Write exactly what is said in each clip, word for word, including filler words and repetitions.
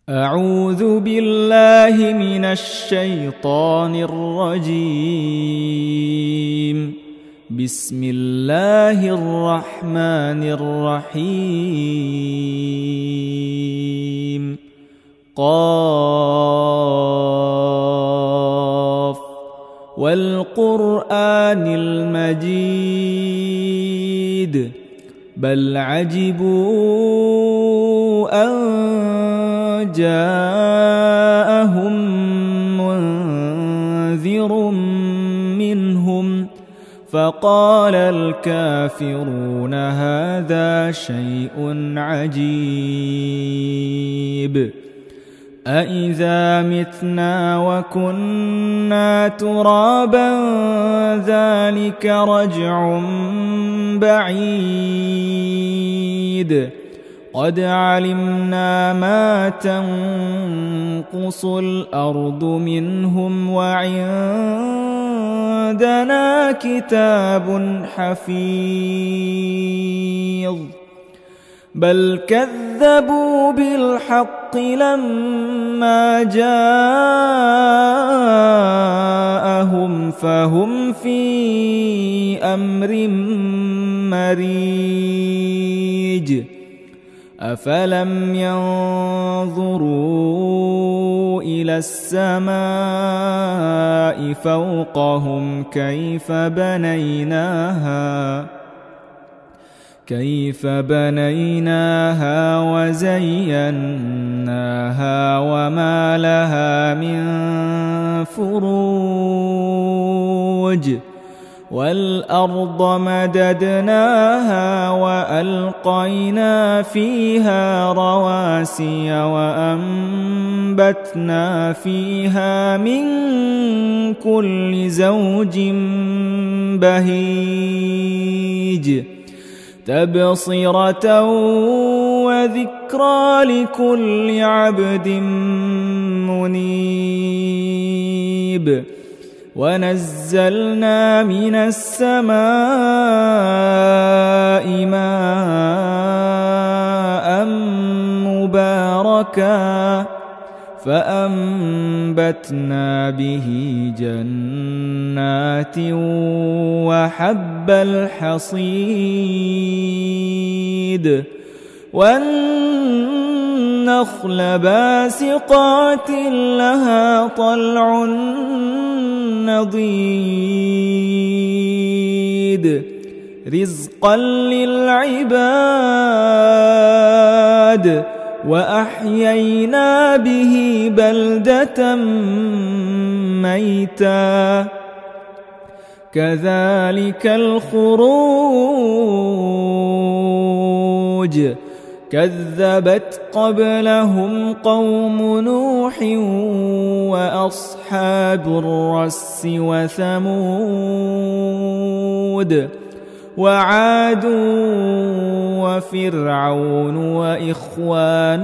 أعوذ بالله من الشيطان الرجيم. بسم الله الرحمن الرحيم. قاف والقرآن المجيد بل عجبوا أن جاءهم منذر منهم فقال الكافرون هذا شيء عجيب أإذا متنا وكنا ترابا ذلك رجع بعيد قد علمنا ما تنقص الأرض منهم وعندنا كتاب حفيظ بل كذبوا بالحق لما جاءهم فهم في أمر مريج أفلم ينظروا إلى السماء فوقهم كيف بنيناها كيف بنيناها وزيناها وما لها من فروج والأرض مددناها وألقينا فيها رواسي وأنبتنا فيها من كل زوج بهيج تبصرة وذكرى لكل عبد منيب ونزلنا من السماء ماء مباركا فأنبتنا به جنات وحب الحصيد والنخل باسقات لها طلع نضيد رزقا للعباد وأحيينا به بلدة ميتا كذلك الخروج كذبت قبلهم قوم نوح وأصحاب الرس وثمود وعاد وفرعون وإخوان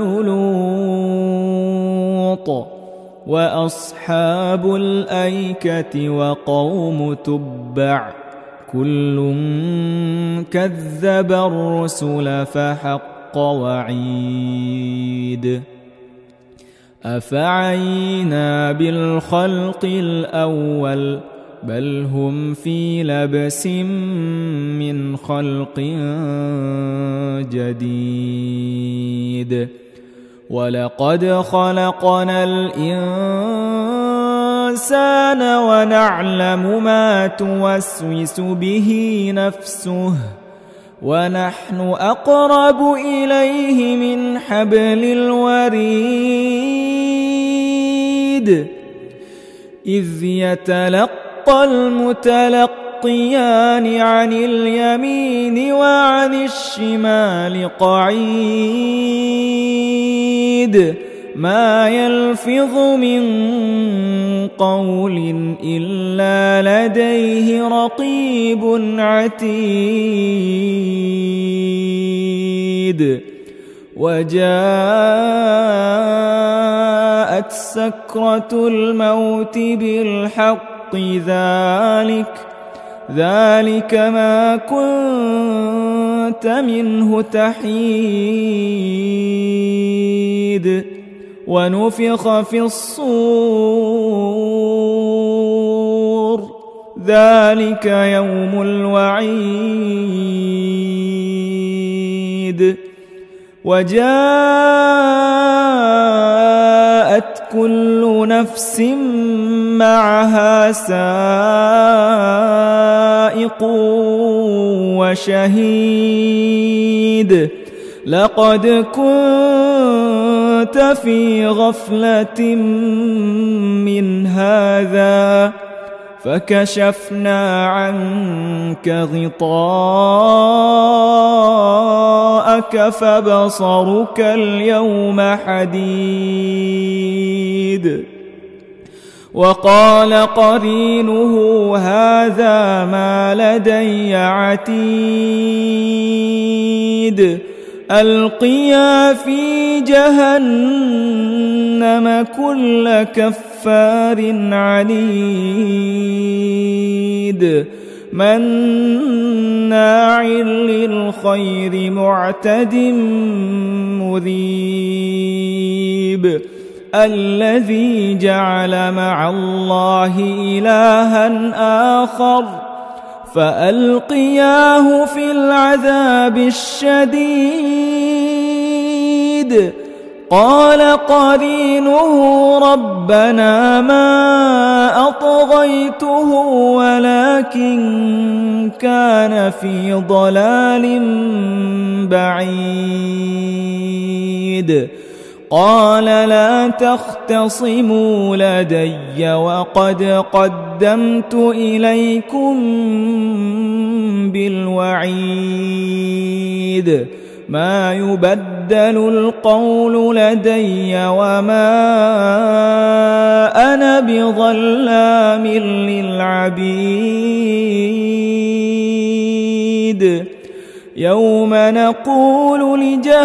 لوط وأصحاب الأيكة وقوم تبع كل كذب الرسل فحق وعيد أفعينا بالخلق الأول بل هم في لبس من خلق جديد ولقد خلقنا الإنسان ونعلم ما توسوس به نفسه ونحن أقرب إليه من حبل الوريد إذ يتلقى المتلقيان عن اليمين وعن الشمال قعيد ما يلفظ من قول إلا لديه رقيب عتيد وجاءت سكرة الموت بالحق ذلك ذلك ما كنت منه تحيد ونفخ في الصور ذلك يوم الوعيد وجاءت كل نفس معها سائق وشهيد لقد كنت في غفلة من هذا فكشفنا عنك غطاءك فبصرك اليوم حديد وقال قرينه هذا ما لدي عتيد ألقيا في جهنم كل كفار عنيد مناع للخير معتد مريب الذي جعل مع الله إلها آخر فألقياه في العذاب الشديد قال قرينه ربنا ما أطغيته ولكن كان في ضلال بعيد قال لا تختصموا لدي وقد قدمت إليكم بالوعيد ما يبدل القول لدي وما أنا بظلام للعبيد يوم نقول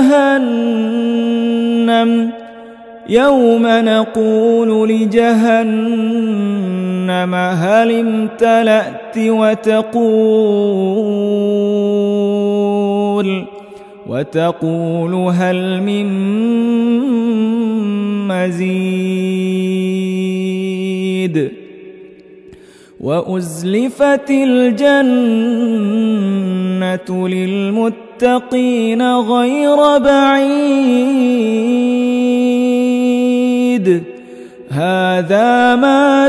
لجهنم يوم نقول لجهنم هل امتلأت وتقول وتقول هل من مزيد وأزلفت الجنة للمتقين غير بعيد هذا ما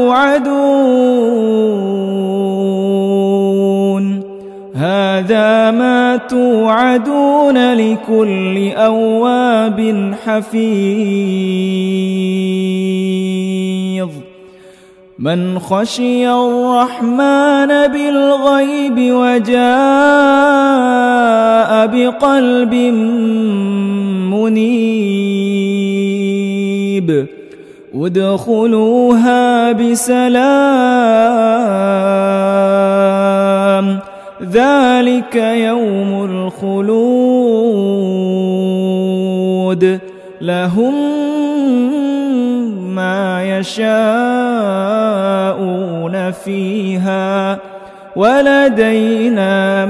توعدون هذا ما توعدون لكل أواب حفيظ من خشي الرحمن بالغيب وجاء بقلب منيب ادخلوها بسلام ذلك يوم الخلود لهم ما يشاءون فيها ولدينا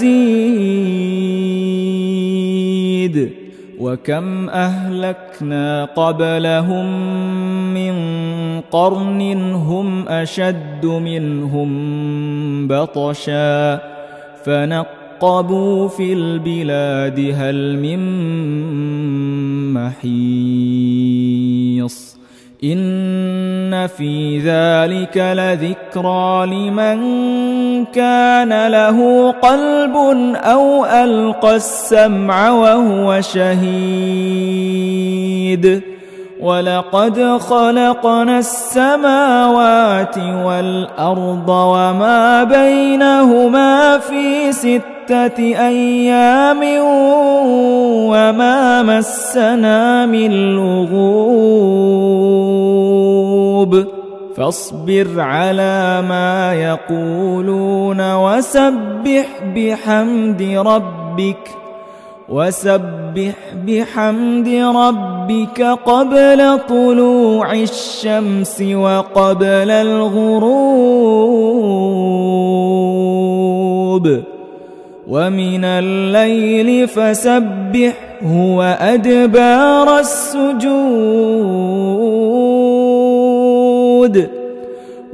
مزيد وكم أهلكنا قبلهم من قرن هم أشد منهم بطشا فنقبوا في البلاد هل من محيص إن في ذلك لذكرى لمن كان له قلب أو ألقى السمع وهو شهيد ولقد خلقنا السماوات والأرض وما بينهما في ستة أيام وما مسنا من لغوب فاصبر على ما يقولون وسبح بحمد ربك وسبح بحمد ربك قبل طلوع الشمس وقبل الغروب ومن الليل فسبحه وأدبار السجود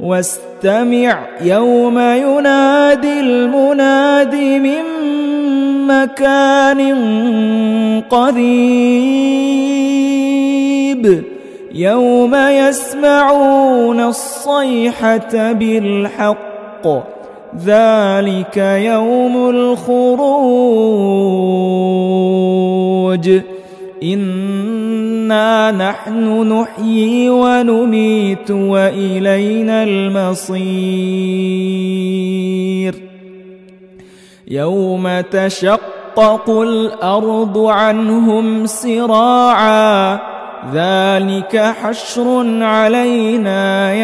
واستمع يوم ينادي المناد من مكان قريب يوم يسمعون الصيحة بالحق ذلك يوم الخروج إنا نحن نحيي ونميت وإلينا المصير يوم تشقق الأرض عنهم سراعا ذلك حشر علينا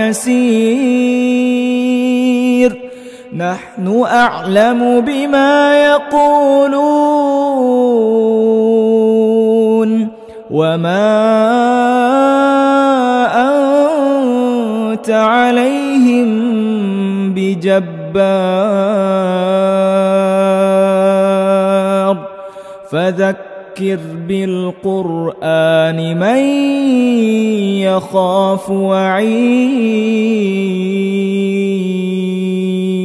يسير نحن أعلم بما يقولون وما أنت عليهم بجبار فذكر بالقرآن من يخاف وعيد